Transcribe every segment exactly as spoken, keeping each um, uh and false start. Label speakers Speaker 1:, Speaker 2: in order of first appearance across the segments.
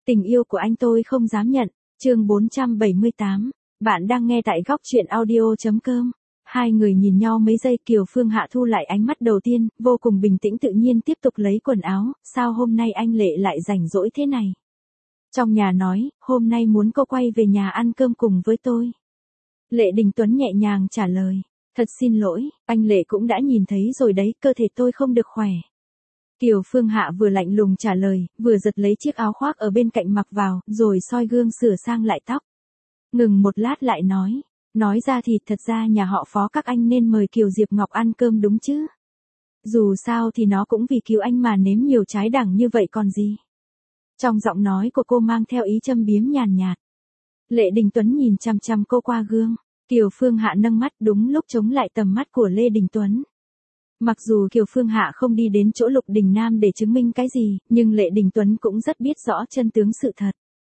Speaker 1: Tình yêu của anh tôi không dám nhận, chương bốn trăm bảy mươi tám. Bạn đang nghe tại góc truyện audio chấm com. Hai người nhìn nhau mấy giây, Kiều Phương Hạ thu lại ánh mắt đầu tiên, vô cùng bình tĩnh tự nhiên tiếp tục lấy quần áo, sao hôm nay anh Lệ lại rảnh rỗi thế này? Trong nhà nói, hôm nay muốn cô quay về nhà ăn cơm cùng với tôi. Lệ Đình Tuấn nhẹ nhàng trả lời, thật xin lỗi, anh Lệ cũng đã nhìn thấy rồi đấy, cơ thể tôi không được khỏe. Kiều Phương Hạ vừa lạnh lùng trả lời, vừa giật lấy chiếc áo khoác ở bên cạnh mặc vào, rồi soi gương sửa sang lại tóc. Ngừng một lát lại nói, nói ra thì thật ra nhà họ Phó các anh nên mời Kiều Diệp Ngọc ăn cơm đúng chứ. Dù sao thì nó cũng vì cứu anh mà nếm nhiều trái đắng như vậy còn gì. Trong giọng nói của cô mang theo ý châm biếm nhàn nhạt. Lệ Đình Tuấn nhìn chằm chằm cô qua gương, Kiều Phương Hạ nâng mắt đúng lúc chống lại tầm mắt của Lê Đình Tuấn. Mặc dù Kiều Phương Hạ không đi đến chỗ Lục Đình Nam để chứng minh cái gì, nhưng Lệ Đình Tuấn cũng rất biết rõ chân tướng sự thật.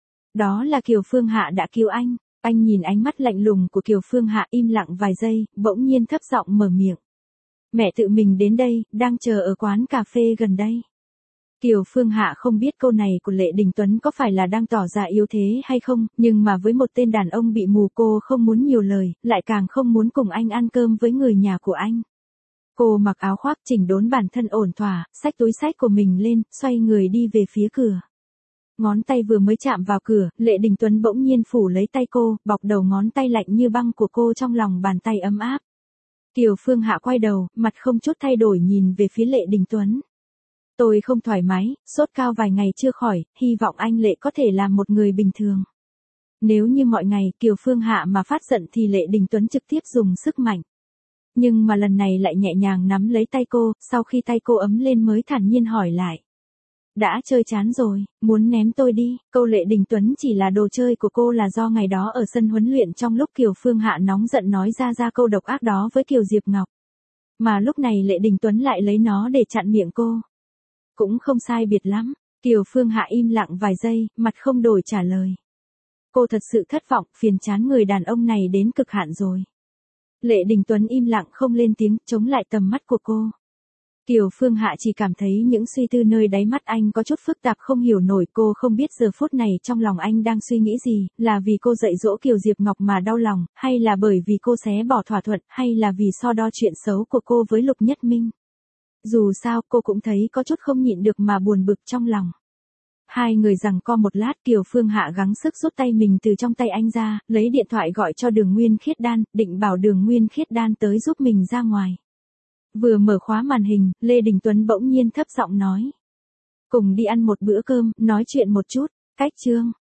Speaker 1: Đó là Kiều Phương Hạ đã cứu anh. Anh nhìn ánh mắt lạnh lùng của Kiều Phương Hạ im lặng vài giây, bỗng nhiên thấp giọng mở miệng. Mẹ tự mình đến đây, đang chờ ở quán cà phê gần đây. Kiều Phương Hạ không biết câu này của Lệ Đình Tuấn có phải là đang tỏ ra yếu thế hay không, nhưng mà với một tên đàn ông bị mù cô không muốn nhiều lời, lại càng không muốn cùng anh ăn cơm với người nhà của anh. Cô mặc áo khoác chỉnh đốn bản thân ổn thỏa, xách túi xách của mình lên, xoay người đi về phía cửa. Ngón tay vừa mới chạm vào cửa, Lệ Đình Tuấn bỗng nhiên phủ lấy tay cô, bọc đầu ngón tay lạnh như băng của cô trong lòng bàn tay ấm áp. Kiều Phương Hạ quay đầu, mặt không chút thay đổi nhìn về phía Lệ Đình Tuấn. Tôi không thoải mái, sốt cao vài ngày chưa khỏi, hy vọng anh Lệ có thể làm một người bình thường. Nếu như mọi ngày Kiều Phương Hạ mà phát giận thì Lệ Đình Tuấn trực tiếp dùng sức mạnh. Nhưng mà lần này lại nhẹ nhàng nắm lấy tay cô, sau khi tay cô ấm lên mới thản nhiên hỏi lại. Đã chơi chán rồi, muốn ném tôi đi, câu Lệ Đình Tuấn chỉ là đồ chơi của cô là do ngày đó ở sân huấn luyện trong lúc Kiều Phương Hạ nóng giận nói ra ra câu độc ác đó với Kiều Diệp Ngọc. Mà lúc này Lệ Đình Tuấn lại lấy nó để chặn miệng cô. Cũng không sai biệt lắm, Kiều Phương Hạ im lặng vài giây, mặt không đổi trả lời. Cô thật sự thất vọng, phiền chán người đàn ông này đến cực hạn rồi. Lệ Đình Tuấn im lặng không lên tiếng, chống lại tầm mắt của cô. Kiều Phương Hạ chỉ cảm thấy những suy tư nơi đáy mắt anh có chút phức tạp không hiểu nổi, cô không biết giờ phút này trong lòng anh đang suy nghĩ gì, là vì cô dạy dỗ Kiều Diệp Ngọc mà đau lòng, hay là bởi vì cô xé bỏ thỏa thuận, hay là vì so đo chuyện xấu của cô với Lục Nhất Minh. Dù sao cô cũng thấy có chút không nhịn được mà buồn bực trong lòng. Hai người giằng co một lát, Kiều Phương Hạ gắng sức rút tay mình từ trong tay anh ra, lấy điện thoại gọi cho Đường Nguyên Khiết Đan, định bảo Đường Nguyên Khiết Đan tới giúp mình ra ngoài. Vừa mở khóa màn hình, Lê Đình Tuấn bỗng nhiên thấp giọng nói. Cùng đi ăn một bữa cơm, nói chuyện một chút, cách chương.